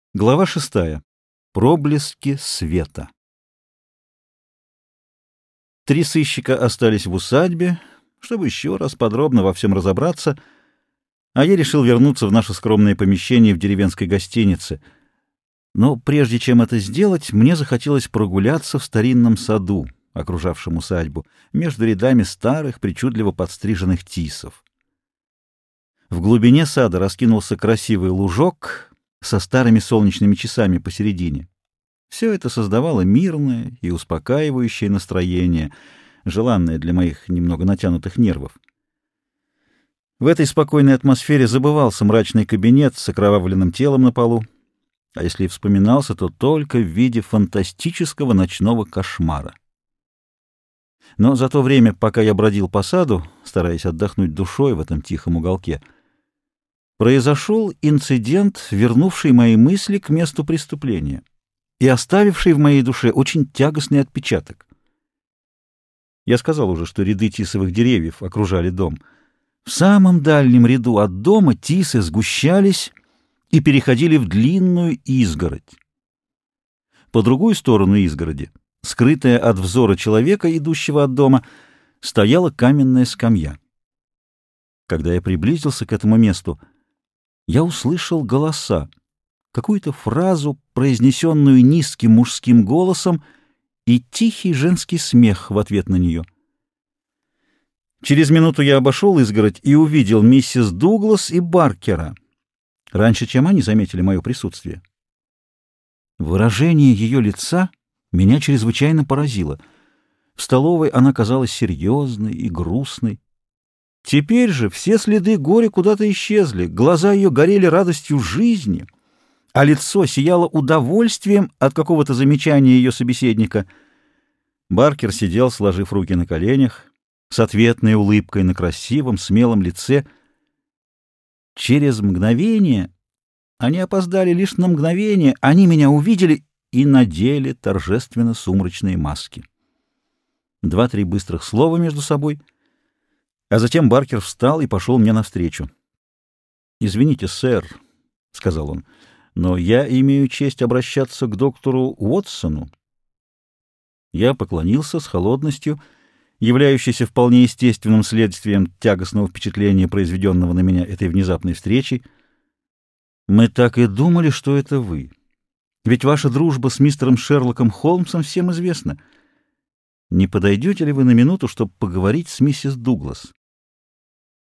Глава 6. Проблески света. 3 сыщика остались в усадьбе, чтобы еще раз подробно во всем разобраться, а я решил вернуться в наше скромное помещение в деревенской гостинице. Но прежде чем это сделать, мне захотелось прогуляться в старинном саду, окружавшем усадьбу, между рядами старых, причудливо подстриженных тисов. В глубине сада раскинулся красивый лужок со старыми солнечными часами посередине. Все это создавало мирное и успокаивающее настроение, желанное для моих немного натянутых нервов. В этой спокойной атмосфере забывался мрачный кабинет с окровавленным телом на полу, а если и вспоминался, то только в виде фантастического ночного кошмара. Но за то время, пока я бродил по саду, стараясь отдохнуть душой в этом тихом уголке, произошел инцидент, вернувший мои мысли к месту преступления и оставивший в моей душе очень тягостный отпечаток. Я сказал уже, что ряды тисовых деревьев окружали дом. В самом дальнем ряду от дома тисы сгущались и переходили в длинную изгородь. По другую сторону изгороди, скрытая от взора человека, идущего от дома, стояла каменная скамья. Когда я приблизился к этому месту, я услышал голоса, какую-то фразу, произнесенную низким мужским голосом, и тихий женский смех в ответ на нее. Через минуту я обошел изгородь и увидел миссис Дуглас и Баркера, раньше, чем они заметили мое присутствие. Выражение ее лица меня чрезвычайно поразило. В столовой она казалась серьезной и грустной. Теперь же все следы горя куда-то исчезли, глаза ее горели радостью жизни, а лицо сияло удовольствием от какого-то замечания ее собеседника. Баркер сидел, сложив руки на коленях, с ответной улыбкой на красивом, смелом лице. Через мгновение, они опоздали лишь на мгновение, они меня увидели и надели торжественно сумрачные маски. 2-3 быстрых слова между собой — а затем Баркер встал и пошел мне навстречу. «Извините, сэр», — сказал он, — «но я имею честь обращаться к доктору Уотсону». Я поклонился с холодностью, являющейся вполне естественным следствием тягостного впечатления, произведенного на меня этой внезапной встречей. «Мы так и думали, что это вы. Ведь ваша дружба с мистером Шерлоком Холмсом всем известна. Не подойдете ли вы на минуту, чтобы поговорить с миссис Дуглас?»